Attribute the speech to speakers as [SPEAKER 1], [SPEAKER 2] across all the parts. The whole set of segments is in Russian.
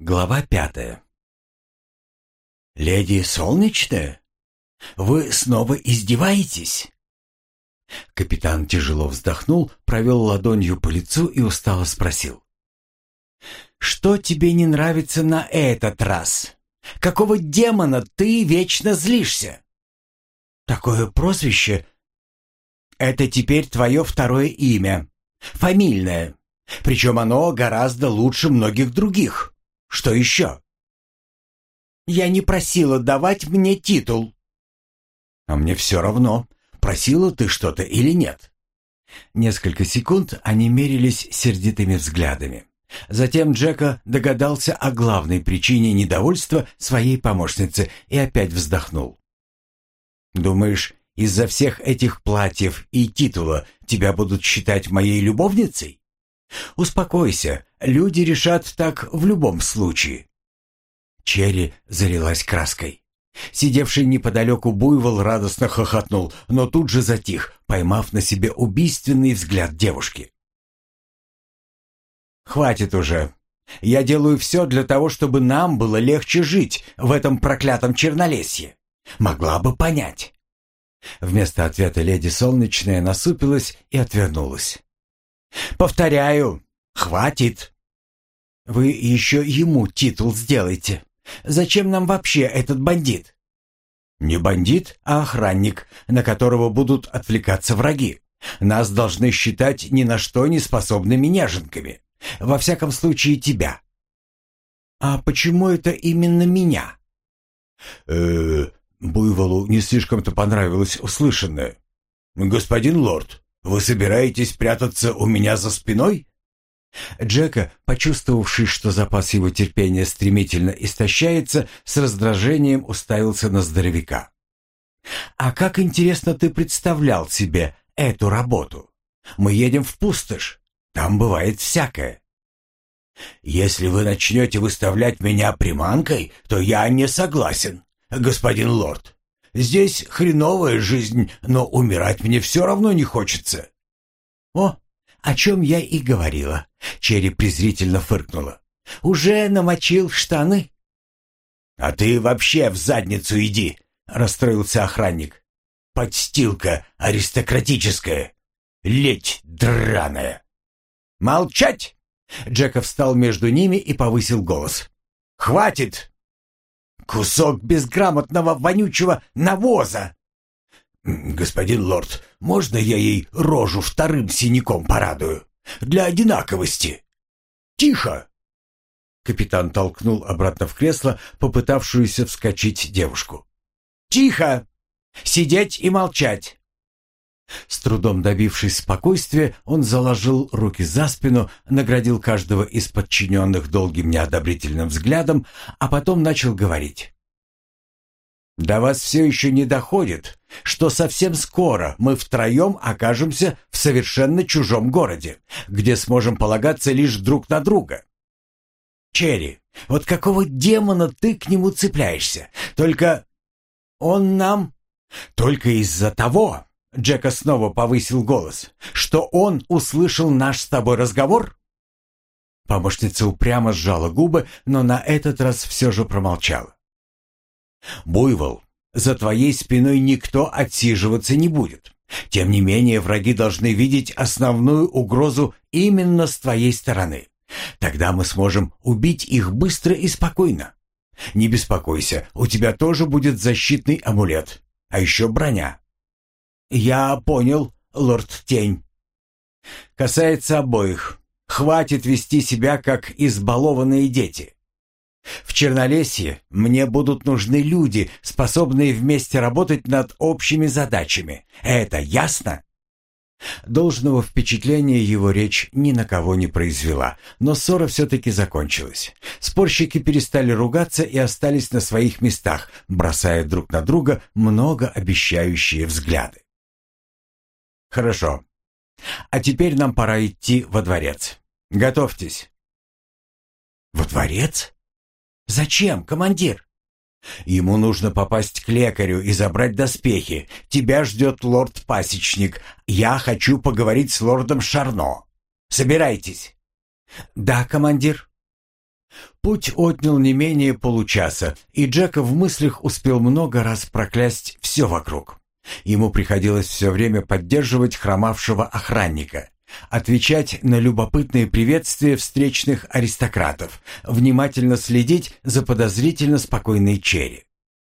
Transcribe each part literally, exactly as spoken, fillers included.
[SPEAKER 1] Глава пятая. «Леди Солнечная, вы снова издеваетесь?» Капитан тяжело вздохнул, провел ладонью по лицу и устало спросил. «Что тебе не нравится на этот раз? Какого демона ты вечно злишься?» «Такое прозвище — это теперь твое второе имя, фамильное, причем оно гораздо лучше многих других. Что еще?» «Я не просила давать мне титул». «А мне все равно, просила ты что-то или нет». Несколько секунд они мерились сердитыми взглядами. Затем Джека догадался о главной причине недовольства своей помощницы и опять вздохнул. «Думаешь, из-за всех этих платьев и титула тебя будут считать моей любовницей? Успокойся, люди решат так в любом случае». Черри залилась краской. Сидевший неподалеку буйвол радостно хохотнул, но тут же затих, поймав на себе убийственный взгляд девушки. «Хватит уже. Я делаю все для того, чтобы нам было легче жить в этом проклятом Чернолесье. Могла бы понять». Вместо ответа леди Солнечная насупилась и отвернулась. «Повторяю, хватит. Вы еще ему титул сделайте. Зачем нам вообще этот бандит?» «Не бандит, а охранник, на которого будут отвлекаться враги. Нас должны считать ни на что не способными неженками. Во всяком случае, тебя». «А почему это именно меня?» э Буйволу не слишком-то понравилось услышанное. «Господин лорд, вы собираетесь прятаться у меня за спиной?» Джека, почувствовавший, что запас его терпения стремительно истощается, с раздражением уставился на здоровяка. «А как, интересно, ты представлял себе эту работу? Мы едем в пустошь. Там бывает всякое». «Если вы начнете выставлять меня приманкой, то я не согласен, господин лорд. Здесь хреновая жизнь, но умирать мне все равно не хочется». «О, о чем я и говорила», — Черри презрительно фыркнула. «Уже намочил штаны?» «А ты вообще в задницу иди», — расстроился охранник. «Подстилка аристократическая, ледь драная». «Молчать!» — Джека встал между ними и повысил голос. «Хватит! Кусок безграмотного вонючего навоза!» «Господин лорд, можно я ей рожу вторым синяком порадую? Для одинаковости!» «Тихо!» Капитан толкнул обратно в кресло попытавшуюся вскочить девушку. «Тихо! Сидеть и молчать!» С трудом добившись спокойствия, он заложил руки за спину, наградил каждого из подчиненных долгим неодобрительным взглядом, а потом начал говорить. «До вас все еще не доходит, что совсем скоро мы втроем окажемся в совершенно чужом городе, где сможем полагаться лишь друг на друга. Черри, вот какого демона ты к нему цепляешься? Только он нам... Только из-за того...» Джека снова повысил голос. «Что он услышал наш с тобой разговор?» Помощница упрямо сжала губы, но на этот раз все же промолчала. «Буйвол, за твоей спиной никто отсиживаться не будет. Тем не менее, враги должны видеть основную угрозу именно с твоей стороны. Тогда мы сможем убить их быстро и спокойно. Не беспокойся, у тебя тоже будет защитный амулет, а еще броня». «Я понял, лорд Тень. Касается обоих. Хватит вести себя, как избалованные дети. В Чернолесье мне будут нужны люди, способные вместе работать над общими задачами. Это ясно?» Должного впечатления его речь ни на кого не произвела, но ссора все-таки закончилась. Спорщики перестали ругаться и остались на своих местах, бросая друг на друга многообещающие взгляды. «Хорошо. А теперь нам пора идти во дворец. Готовьтесь». «Во дворец? Зачем, командир?» «Ему нужно попасть к лекарю и забрать доспехи. Тебя ждет лорд-пасечник. Я хочу поговорить с лордом Шарно. Собирайтесь». «Да, командир». Путь отнял не менее получаса, и Джека в мыслях успел много раз проклясть все вокруг. Ему приходилось все время поддерживать хромавшего охранника, отвечать на любопытные приветствия встречных аристократов, внимательно следить за подозрительно спокойной Черри.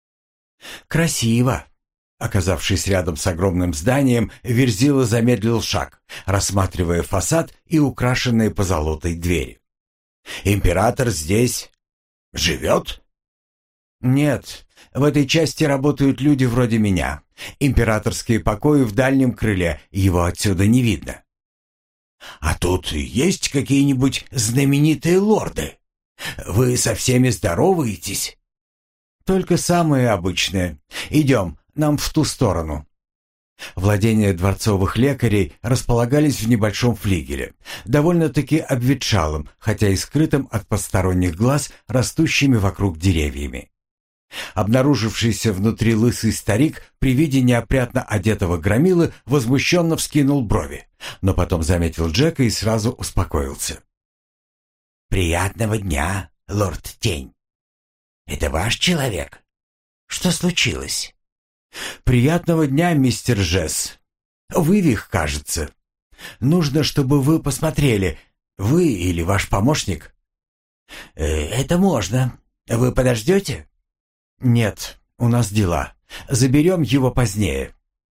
[SPEAKER 1] «Красиво!» Оказавшись рядом с огромным зданием, Верзила замедлил шаг, рассматривая фасад и украшенные позолотой двери. «Император здесь живет?» «Нет, в этой части работают люди вроде меня. Императорские покои в дальнем крыле, его отсюда не видно». «А тут есть какие-нибудь знаменитые лорды? Вы со всеми здороваетесь?» «Только самые обычные. Идем, нам в ту сторону». Владения дворцовых лекарей располагались в небольшом флигеле, довольно-таки обветшалым, хотя и скрытым от посторонних глаз растущими вокруг деревьями. Обнаружившийся внутри лысый старик при виде неопрятно одетого громилы возмущенно вскинул брови, но потом заметил Джека и сразу успокоился. «Приятного дня, лорд Тень. Это ваш человек? Что случилось?» «Приятного дня, мистер Жесс. Вывих, кажется. Нужно, чтобы вы посмотрели. Вы или ваш помощник?» э, «Это можно. Вы подождете?» «Нет, у нас дела. Заберем его позднее».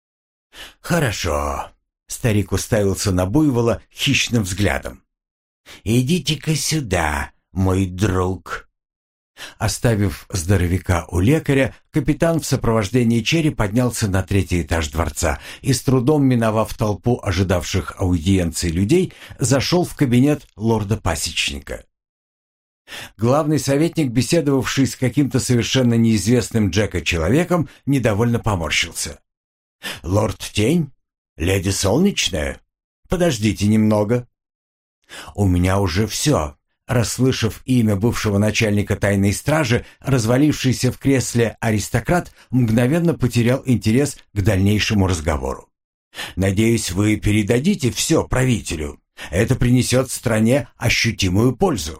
[SPEAKER 1] «Хорошо». Старик уставился на буйвола хищным взглядом. «Идите-ка сюда, мой друг». Оставив здоровяка у лекаря, капитан в сопровождении Черри поднялся на третий этаж дворца и, с трудом миновав толпу ожидавших аудиенции людей, зашел в кабинет лорда-пасечника. Главный советник, беседовавший с каким-то совершенно неизвестным Джека человеком, недовольно поморщился. «Лорд Тень? Леди Солнечная? Подождите немного». «У меня уже все». Расслышав имя бывшего начальника тайной стражи, развалившийся в кресле аристократ мгновенно потерял интерес к дальнейшему разговору. «Надеюсь, вы передадите все правителю. Это принесет стране ощутимую пользу».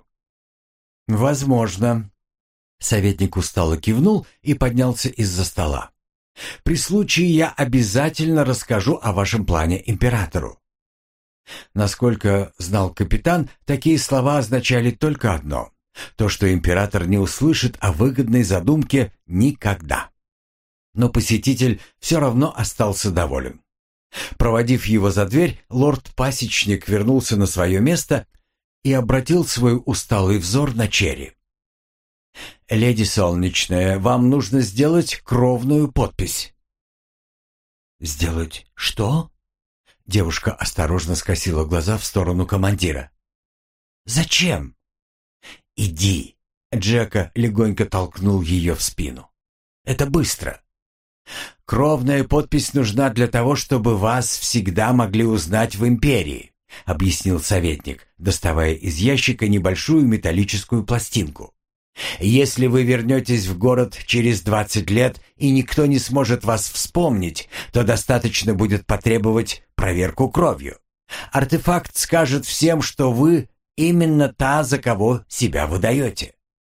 [SPEAKER 1] «Возможно». Советник устало кивнул и поднялся из-за стола. «При случае я обязательно расскажу о вашем плане императору». Насколько знал капитан, такие слова означали только одно — то, что император не услышит о выгодной задумке никогда. Но посетитель все равно остался доволен. Проводив его за дверь, лорд-пасечник вернулся на свое место и обратил свой усталый взор на Черри. «Леди Солнечная, вам нужно сделать кровную подпись». «Сделать что?» Девушка осторожно скосила глаза в сторону командира. «Зачем?» «Иди!» Джека легонько толкнул ее в спину. «Это быстро. Кровная подпись нужна для того, чтобы вас всегда могли узнать в империи», объяснил советник, доставая из ящика небольшую металлическую пластинку. «Если вы вернетесь в город через двадцать лет и никто не сможет вас вспомнить, то достаточно будет потребовать проверку кровью. Артефакт скажет всем, что вы именно та, за кого себя выдаете».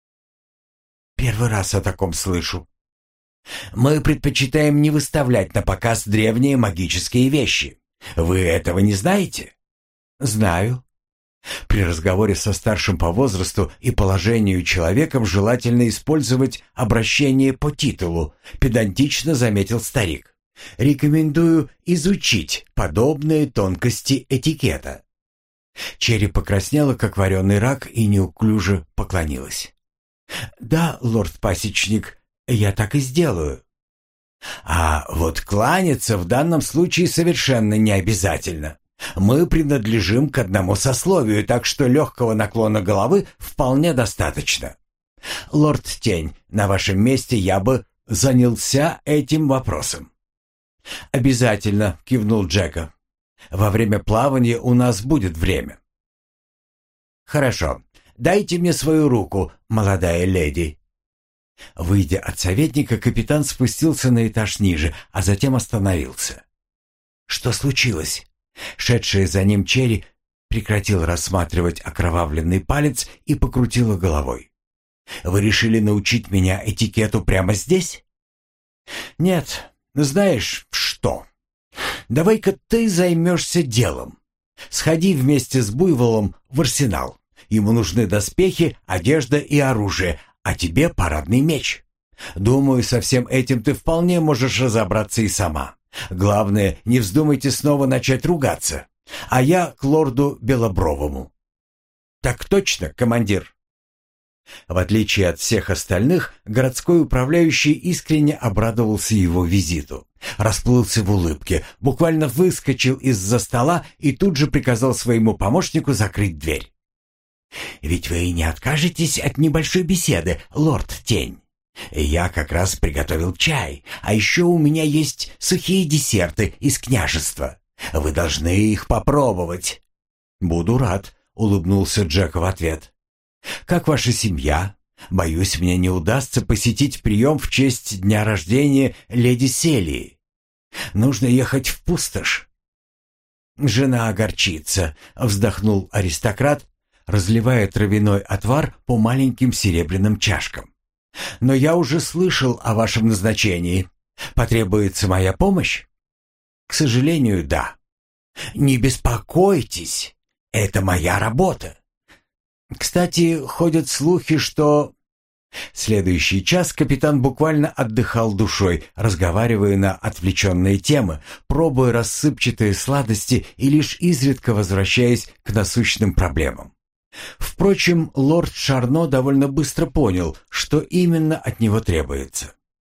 [SPEAKER 1] «Первый раз о таком слышу». «Мы предпочитаем не выставлять на показ древние магические вещи. Вы этого не знаете?» «Знаю». При разговоре со старшим по возрасту и положению человеком желательно использовать обращение по титулу, педантично заметил старик. «Рекомендую изучить подобные тонкости этикета». Черри покраснела, как вареный рак, и неуклюже поклонилась. «Да, лорд-пасечник, я так и сделаю». «А вот кланяться в данном случае совершенно не обязательно. Мы принадлежим к одному сословию, так что легкого наклона головы вполне достаточно. Лорд Тень, на вашем месте я бы занялся этим вопросом». «Обязательно», — кивнул Джека. «Во время плавания у нас будет время». «Хорошо. Дайте мне свою руку, молодая леди». Выйдя от советника, капитан спустился на этаж ниже, а затем остановился. «Что случилось?» Шедшая за ним Черри прекратил рассматривать окровавленный палец и покрутила головой. «Вы решили научить меня этикету прямо здесь?» «Нет, знаешь что? Давай-ка ты займешься делом. Сходи вместе с Буйволом в арсенал. Ему нужны доспехи, одежда и оружие, а тебе парадный меч. Думаю, со всем этим ты вполне можешь разобраться и сама. Главное, не вздумайте снова начать ругаться. А я к лорду Белобровому». «Так точно, командир». В отличие от всех остальных, городской управляющий искренне обрадовался его визиту. Расплылся в улыбке, буквально выскочил из-за стола и тут же приказал своему помощнику закрыть дверь. «Ведь вы не откажетесь от небольшой беседы, лорд Тень? Я как раз приготовил чай, а еще у меня есть сухие десерты из княжества. Вы должны их попробовать». «Буду рад», — улыбнулся Джек в ответ. «Как ваша семья? Боюсь, мне не удастся посетить прием в честь дня рождения леди Селии. Нужно ехать в пустошь». «Жена огорчится», — вздохнул аристократ, разливая травяной отвар по маленьким серебряным чашкам. «Но я уже слышал о вашем назначении. Потребуется моя помощь?» «К сожалению, да». «Не беспокойтесь, это моя работа. Кстати, ходят слухи, что...» Следующий час капитан буквально отдыхал душой, разговаривая на отвлеченные темы, пробуя рассыпчатые сладости и лишь изредка возвращаясь к насущным проблемам. Впрочем, лорд Шарно довольно быстро понял, что именно от него требуется.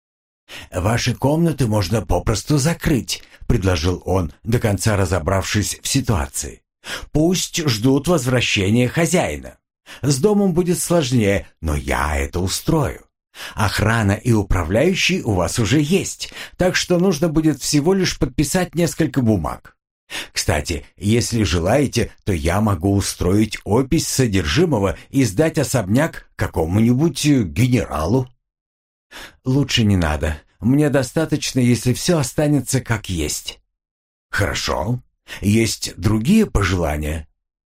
[SPEAKER 1] «Ваши комнаты можно попросту закрыть», — предложил он, до конца разобравшись в ситуации. «Пусть ждут возвращения хозяина. С домом будет сложнее, но я это устрою. Охрана и управляющий у вас уже есть, так что нужно будет всего лишь подписать несколько бумаг. Кстати, если желаете, то я могу устроить опись содержимого и сдать особняк какому-нибудь генералу». «Лучше не надо. Мне достаточно, если все останется как есть». «Хорошо. Есть другие пожелания?»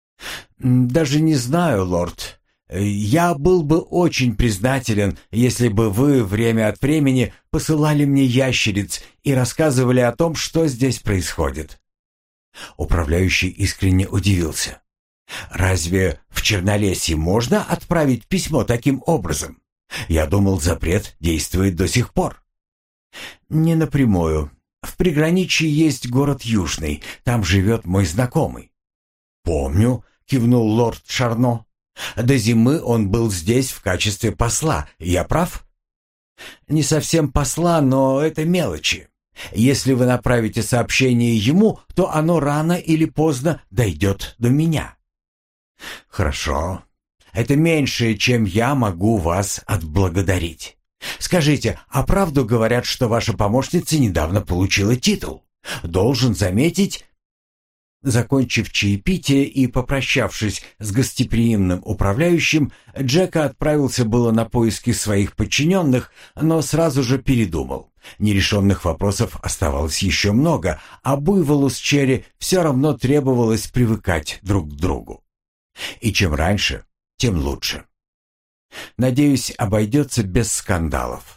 [SPEAKER 1] «Даже не знаю, лорд. Я был бы очень признателен, если бы вы время от времени посылали мне ящериц и рассказывали о том, что здесь происходит». Управляющий искренне удивился. «Разве в Чернолесье можно отправить письмо таким образом? Я думал, запрет действует до сих пор». «Не напрямую. В приграничье есть город Южный, там живет мой знакомый». «Помню», — кивнул лорд Шарно. «До зимы он был здесь в качестве посла, я прав?» «Не совсем посла, но это мелочи. Если вы направите сообщение ему, то оно рано или поздно дойдет до меня». «Хорошо. Это меньшее, чем я могу вас отблагодарить. Скажите, а правду говорят, что ваша помощница недавно получила титул? Должен заметить...» Закончив чаепитие и попрощавшись с гостеприимным управляющим, Джека отправился было на поиски своих подчиненных, но сразу же передумал. Нерешенных вопросов оставалось еще много, а Буйволу с Черри все равно требовалось привыкать друг к другу. И чем раньше, тем лучше. Надеюсь, обойдется без скандалов.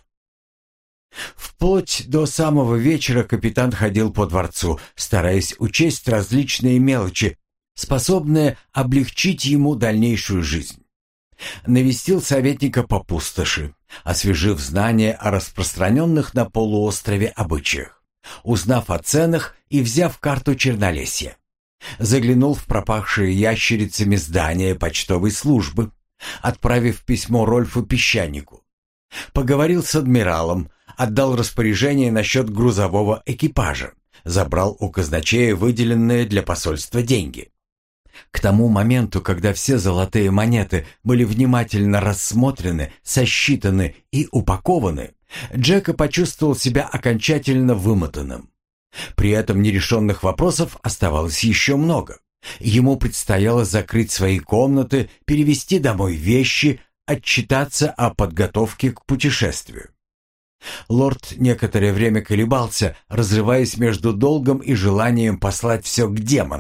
[SPEAKER 1] Вплоть до самого вечера капитан ходил по дворцу, стараясь учесть различные мелочи, способные облегчить ему дальнейшую жизнь. Навестил советника по пустоши, освежив знания о распространенных на полуострове обычаях, узнав о ценах и взяв карту Чернолесья. Заглянул в пропахшие ящерицами здания почтовой службы, отправив письмо Рольфу Песчанику. Поговорил с адмиралом, отдал распоряжение насчет грузового экипажа, забрал у казначея выделенные для посольства деньги. К тому моменту, когда все золотые монеты были внимательно рассмотрены, сосчитаны и упакованы, Джека почувствовал себя окончательно вымотанным. При этом нерешенных вопросов оставалось еще много. Ему предстояло закрыть свои комнаты, перевезти домой вещи, отчитаться о подготовке к путешествию. Лорд некоторое время колебался, разрываясь между долгом и желанием послать все к демонам.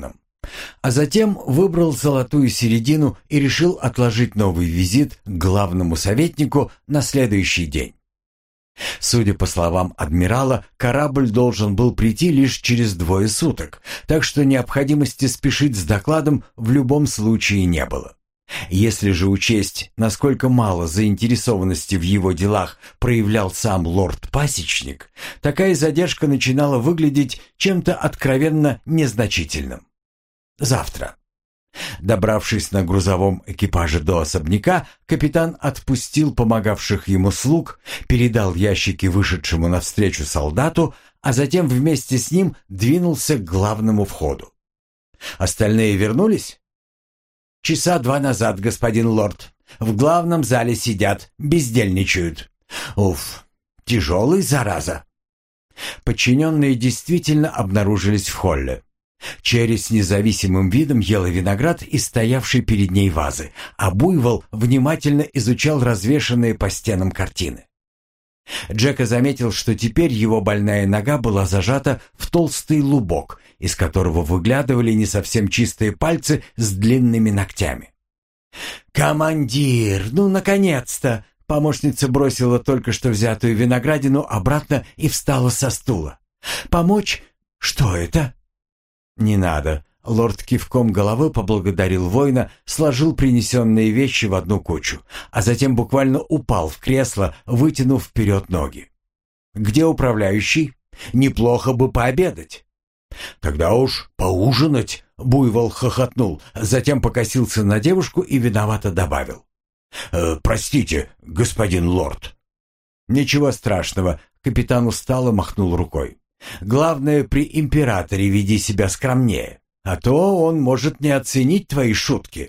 [SPEAKER 1] А затем выбрал золотую середину и решил отложить новый визит к главному советнику на следующий день. Судя по словам адмирала, корабль должен был прийти лишь через двое суток, так что необходимости спешить с докладом в любом случае не было. Если же учесть, насколько мало заинтересованности в его делах проявлял сам лорд-пасечник, такая задержка начинала выглядеть чем-то откровенно незначительным. Завтра. Добравшись на грузовом экипаже до особняка, капитан отпустил помогавших ему слуг, передал ящики вышедшему навстречу солдату, а затем вместе с ним двинулся к главному входу. Остальные вернулись? «Часа два назад, господин лорд. В главном зале сидят, бездельничают. Уф, тяжелый, зараза». Подчиненные действительно обнаружились в холле. Черри с независимым видом ела виноград из стоявшей перед ней вазы, а Буйвол внимательно изучал развешанные по стенам картины. Джека заметил, что теперь его больная нога была зажата в толстый лубок, из которого выглядывали не совсем чистые пальцы с длинными ногтями. «Командир, ну, наконец-то!» Помощница бросила только что взятую виноградину обратно и встала со стула. «Помочь? Что это?» «Не надо». Лорд кивком головы поблагодарил воина, сложил принесенные вещи в одну кучу, а затем буквально упал в кресло, вытянув вперед ноги. «Где управляющий? Неплохо бы пообедать». «Тогда уж поужинать», — Буйвол хохотнул, затем покосился на девушку и виновато добавил. «Э, «Простите, господин лорд». «Ничего страшного», — капитан устало махнул рукой. «Главное, при императоре веди себя скромнее, а то он может не оценить твои шутки».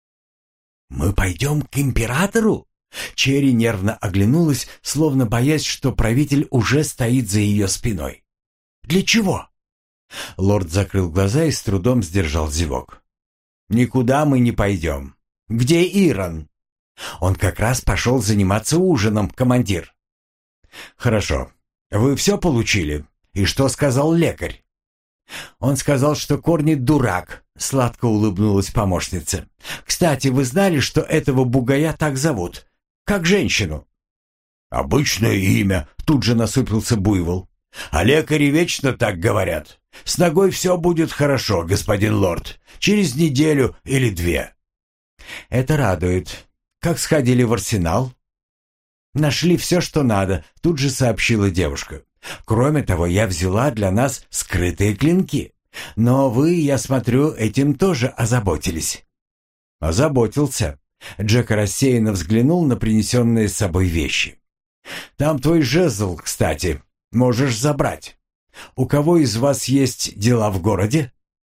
[SPEAKER 1] «Мы пойдем к императору?» Черри нервно оглянулась, словно боясь, что правитель уже стоит за ее спиной. «Для чего?» Лорд закрыл глаза и с трудом сдержал зевок. «Никуда мы не пойдем. Где Ирон?» «Он как раз пошел заниматься ужином, командир». «Хорошо. Вы все получили? И что сказал лекарь?» «Он сказал, что Корни дурак», — сладко улыбнулась помощница. «Кстати, вы знали, что этого бугая так зовут? Как женщину?» «Обычное имя», — тут же насупился Буйвол. «А лекари вечно так говорят. С ногой все будет хорошо, господин лорд. Через неделю или две». «Это радует. Как сходили в арсенал?» «Нашли все, что надо», — тут же сообщила девушка. «Кроме того, я взяла для нас скрытые клинки. Но вы, я смотрю, этим тоже озаботились». «Озаботился». Джек рассеянно взглянул на принесенные с собой вещи. «Там твой жезл, кстати. Можешь забрать. У кого из вас есть дела в городе?»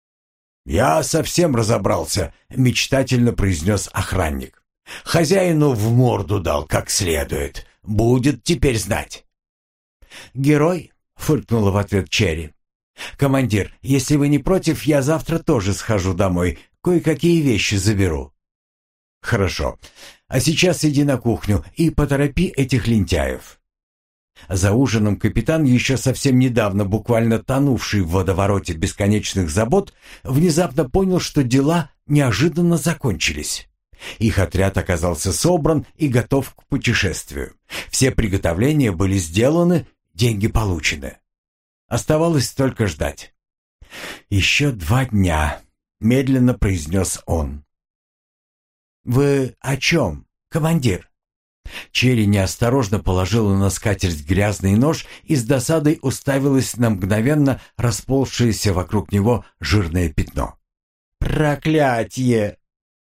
[SPEAKER 1] «Я совсем разобрался», — мечтательно произнес охранник. «Хозяину в морду дал как следует. Будет теперь знать». «Герой», — фыркнула в ответ Черри. «Командир, если вы не против, я завтра тоже схожу домой. Кое-какие вещи заберу». «Хорошо. А сейчас иди на кухню и поторопи этих лентяев». За ужином капитан, еще совсем недавно буквально тонувший в водовороте бесконечных забот, внезапно понял, что дела неожиданно закончились. Их отряд оказался собран и готов к путешествию. Все приготовления были сделаны, деньги получены. Оставалось только ждать. «Еще два дня», — медленно произнес он. «Вы о чем, командир?» Черри неосторожно положила на скатерть грязный нож и с досадой уставилась на мгновенно расползшееся вокруг него жирное пятно. «Проклятье!»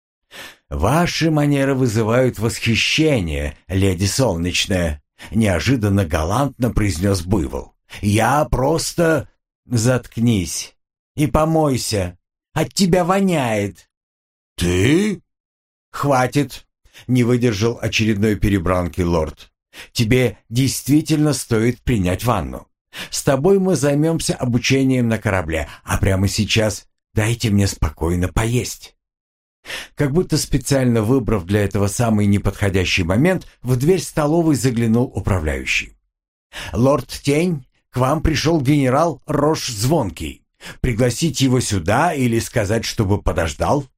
[SPEAKER 1] «Ваши манеры вызывают восхищение, леди Солнечная», — неожиданно галантно произнес Буйвол. «Я просто...» «Заткнись и помойся. От тебя воняет».
[SPEAKER 2] «Ты?»
[SPEAKER 1] «Хватит», — не выдержал очередной перебранки лорд. «Тебе действительно стоит принять ванну. С тобой мы займемся обучением на корабле, а прямо сейчас дайте мне спокойно поесть». Как будто специально выбрав для этого самый неподходящий момент, в дверь столовой заглянул управляющий. «Лорд Тень, к вам пришел генерал Рош Звонкий. Пригласить его сюда или сказать, чтобы подождал?»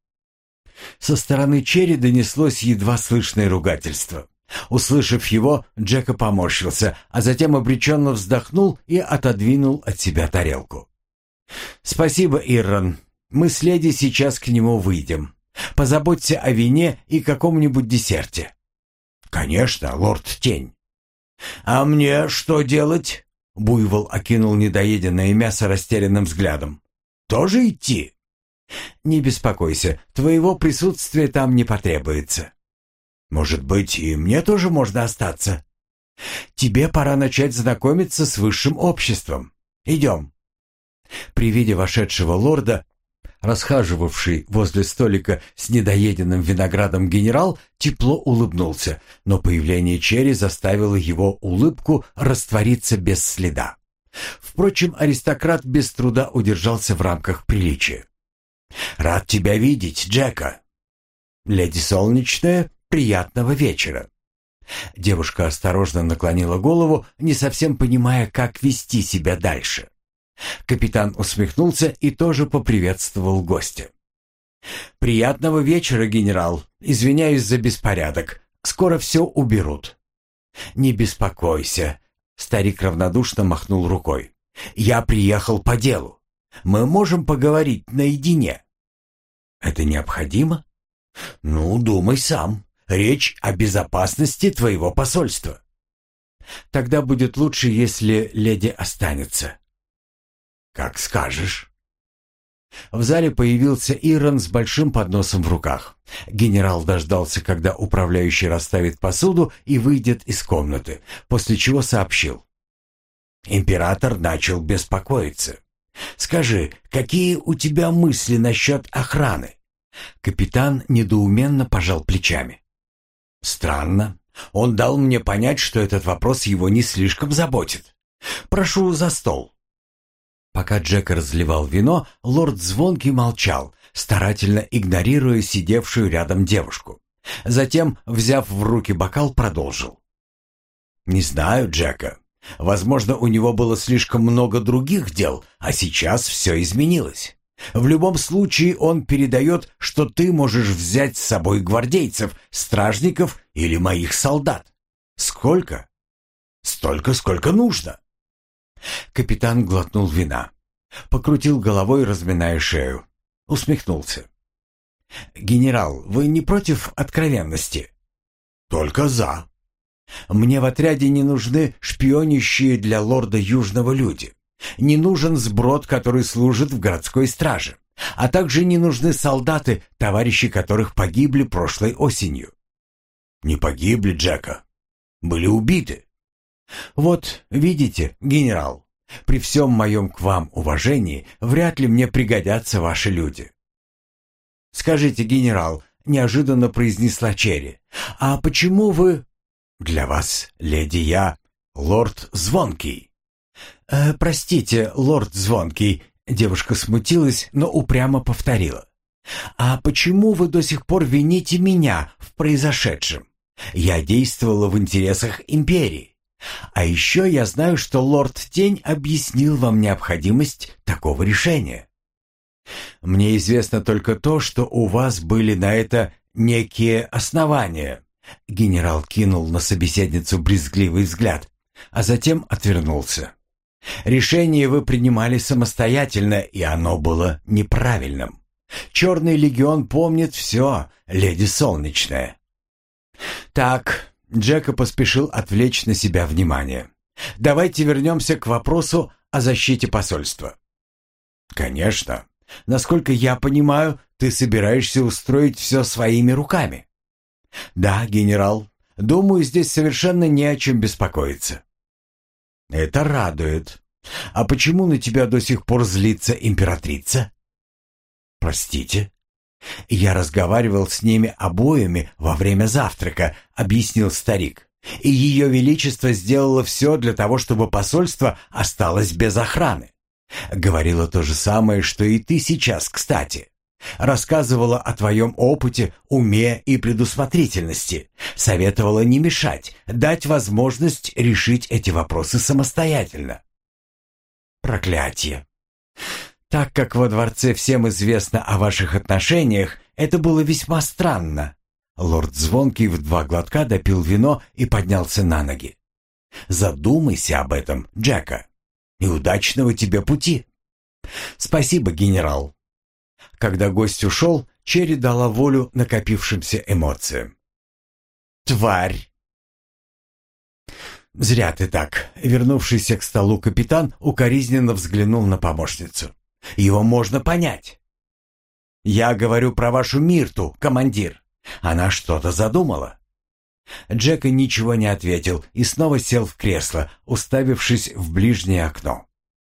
[SPEAKER 1] Со стороны Черри донеслось едва слышное ругательство. Услышав его, Джека поморщился, а затем обреченно вздохнул и отодвинул от себя тарелку. «Спасибо, Иррон. Мы с леди сейчас к нему выйдем. Позаботься о вине и каком-нибудь десерте». «Конечно, лорд Тень». «А мне что делать?» Буйвол окинул недоеденное мясо растерянным взглядом. «Тоже идти?» «Не беспокойся, твоего присутствия там не потребуется». «Может быть, и мне тоже можно остаться?» «Тебе пора начать знакомиться с высшим обществом. Идем». При виде вошедшего лорда, расхаживавший возле столика с недоеденным виноградом генерал, тепло улыбнулся, но появление Черри заставило его улыбку раствориться без следа. Впрочем, аристократ без труда удержался в рамках приличия. «Рад тебя видеть, Джека». «Леди Солнечная, приятного вечера». Девушка осторожно наклонила голову, не совсем понимая, как вести себя дальше. Капитан усмехнулся и тоже поприветствовал гостя. «Приятного вечера, генерал. Извиняюсь за беспорядок. Скоро все уберут». «Не беспокойся», — старик равнодушно махнул рукой. «Я приехал по делу. Мы можем поговорить наедине». «Это необходимо?» «Ну, думай сам. Речь о безопасности твоего посольства». «Тогда будет лучше, если леди останется». «Как скажешь». В зале появился Иррон с большим подносом в руках. Генерал дождался, когда управляющий расставит посуду и выйдет из комнаты, после чего сообщил. «Император начал беспокоиться. Скажи, какие у тебя мысли насчет охраны?» Капитан недоуменно пожал плечами. «Странно. Он дал мне понять, что этот вопрос его не слишком заботит. Прошу за стол». Пока Джек разливал вино, лорд Звонкий молчал, старательно игнорируя сидевшую рядом девушку. Затем, взяв в руки бокал, продолжил. «Не знаю Джека. Возможно, у него было слишком много других дел, а сейчас все изменилось. В любом случае он передает, что ты можешь взять с собой гвардейцев, стражников или моих солдат. Сколько? Столько, сколько нужно». Капитан глотнул вина, покрутил головой, разминая шею, усмехнулся. «Генерал, вы не против откровенности?» «Только за». «Мне в отряде не нужны шпионящие для лорда Южного люди. Не нужен сброд, который служит в городской страже. А также не нужны солдаты, товарищи которых погибли прошлой осенью». «Не погибли, Джека. Были убиты». «Вот, видите, генерал, при всем моем к вам уважении, вряд ли мне пригодятся ваши люди». «Скажите, генерал», — неожиданно произнесла Черри, «а почему вы...» «Для вас, леди, я лорд Звонкий». «Э, «Простите, лорд Звонкий», — девушка смутилась, но упрямо повторила. «А почему вы до сих пор вините меня в произошедшем? Я действовала в интересах империи. А еще я знаю, что лорд Тень объяснил вам необходимость такого решения». «Мне известно только то, что у вас были на это некие основания». Генерал кинул на собеседницу брезгливый взгляд, а затем отвернулся. «Решение вы принимали самостоятельно, и оно было неправильным. Черный легион помнит все, леди Солнечная». «Так...» Джека поспешил отвлечь на себя внимание. «Давайте вернемся к вопросу о защите посольства». «Конечно. Насколько я понимаю, ты собираешься устроить все своими руками». «Да, генерал. Думаю, здесь совершенно не о чем беспокоиться». «Это радует. А почему на тебя до сих пор злится императрица?» «Простите?» «Я разговаривал с ними обоими во время завтрака», — объяснил старик. «И ее величество сделало все для того, чтобы посольство осталось без охраны. Говорила то же самое, что и ты сейчас, кстати. Рассказывала о твоем опыте, уме и предусмотрительности. Советовала не мешать, дать возможность решить эти вопросы самостоятельно». «Проклятие! Так как во дворце всем известно о ваших отношениях, это было весьма странно». Лорд Звонкий в два глотка допил вино и поднялся на ноги. «Задумайся об этом, Джека, и удачного тебе пути». «Спасибо, генерал». Когда гость ушел, Черри дала волю накопившимся эмоциям. «Тварь!» «Зря ты так». Вернувшийся к столу капитан укоризненно взглянул на помощницу. «Его можно понять». «Я говорю про вашу Мирту, командир. Она что-то задумала». Джека ничего не ответил и снова сел в кресло, уставившись в ближнее окно.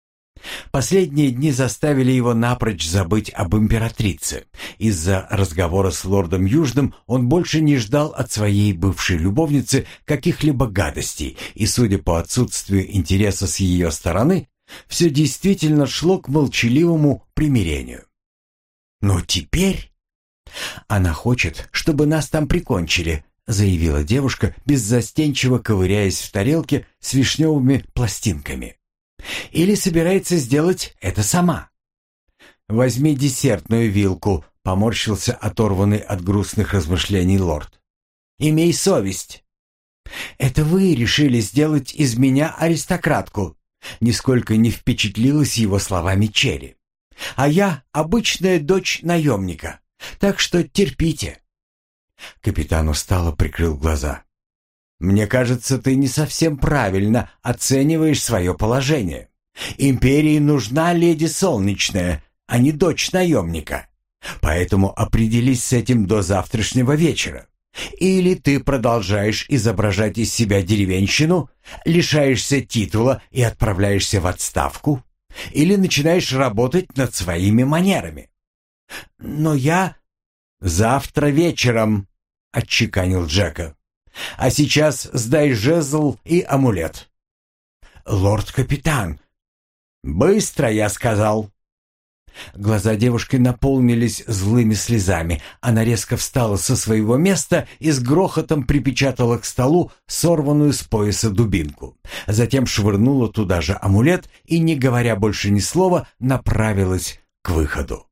[SPEAKER 1] Последние дни заставили его напрочь забыть об императрице. Из-за разговора с лордом Южным он больше не ждал от своей бывшей любовницы каких-либо гадостей, и, судя по отсутствию интереса с ее стороны, все действительно шло к молчаливому примирению. «Но теперь...» «Она хочет, чтобы нас там прикончили», — заявила девушка, беззастенчиво ковыряясь в тарелке с вишневыми пластинками. «Или собирается сделать это сама?» «Возьми десертную вилку», — поморщился оторванный от грустных размышлений лорд. «Имей совесть». «Это вы решили сделать из меня аристократку», — нисколько не впечатлилась его словами Черри. «А я обычная дочь наемника, так что терпите». Капитан устало прикрыл глаза. «Мне кажется, ты не совсем правильно оцениваешь свое положение. Империи нужна леди Солнечная, а не дочь наемника. Поэтому определись с этим до завтрашнего вечера. Или ты продолжаешь изображать из себя деревенщину, лишаешься титула и отправляешься в отставку, или начинаешь работать над своими манерами». «Но я...» «Завтра вечером», — отчеканил Джека. «А сейчас сдай жезл и амулет». «Лорд-капитан!» «Быстро, я сказал!» Глаза девушки наполнились злыми слезами. Она резко встала со своего места и с грохотом припечатала к столу сорванную с пояса дубинку. Затем швырнула туда же амулет и, не говоря больше ни слова, направилась к выходу.